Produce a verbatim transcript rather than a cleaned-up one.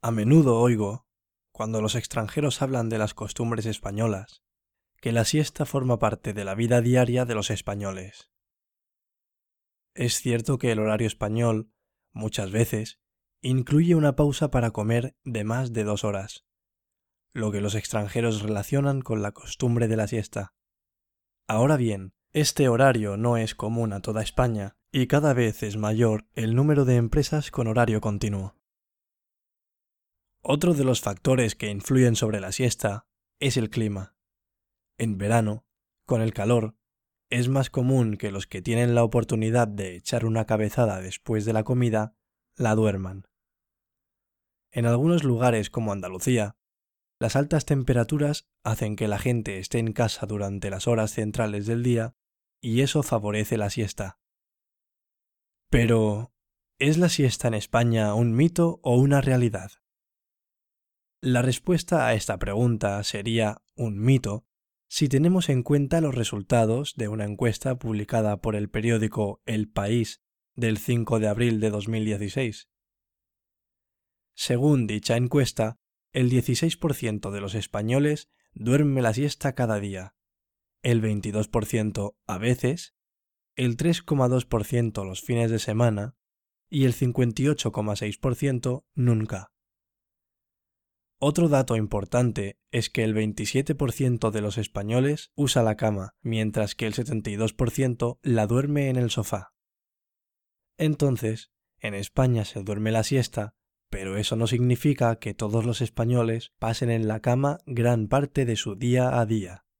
A menudo oigo, cuando los extranjeros hablan de las costumbres españolas, que la siesta forma parte de la vida diaria de los españoles. Es cierto que el horario español, muchas veces, incluye una pausa para comer de más de dos horas, lo que los extranjeros relacionan con la costumbre de la siesta. Ahora bien, este horario no es común a toda España y cada vez es mayor el número de empresas con horario continuo. Otro de los factores que influyen sobre la siesta es el clima. En verano, con el calor, es más común que los que tienen la oportunidad de echar una cabezada después de la comida, la duerman. En algunos lugares como Andalucía, las altas temperaturas hacen que la gente esté en casa durante las horas centrales del día y eso favorece la siesta. Pero, ¿es la siesta en España un mito o una realidad? La respuesta a esta pregunta sería un mito si tenemos en cuenta los resultados de una encuesta publicada por el periódico El País del cinco de abril de dos mil dieciséis. Según dicha encuesta, el dieciséis por ciento de los españoles duerme la siesta cada día, el veintidós por ciento a veces, el tres coma dos por ciento los fines de semana y el cincuenta y ocho coma seis por ciento nunca. Otro dato importante es que el veintisiete por ciento de los españoles usa la cama, mientras que el setenta y dos por ciento la duerme en el sofá. Entonces, en España se duerme la siesta, pero eso no significa que todos los españoles pasen en la cama gran parte de su día a día.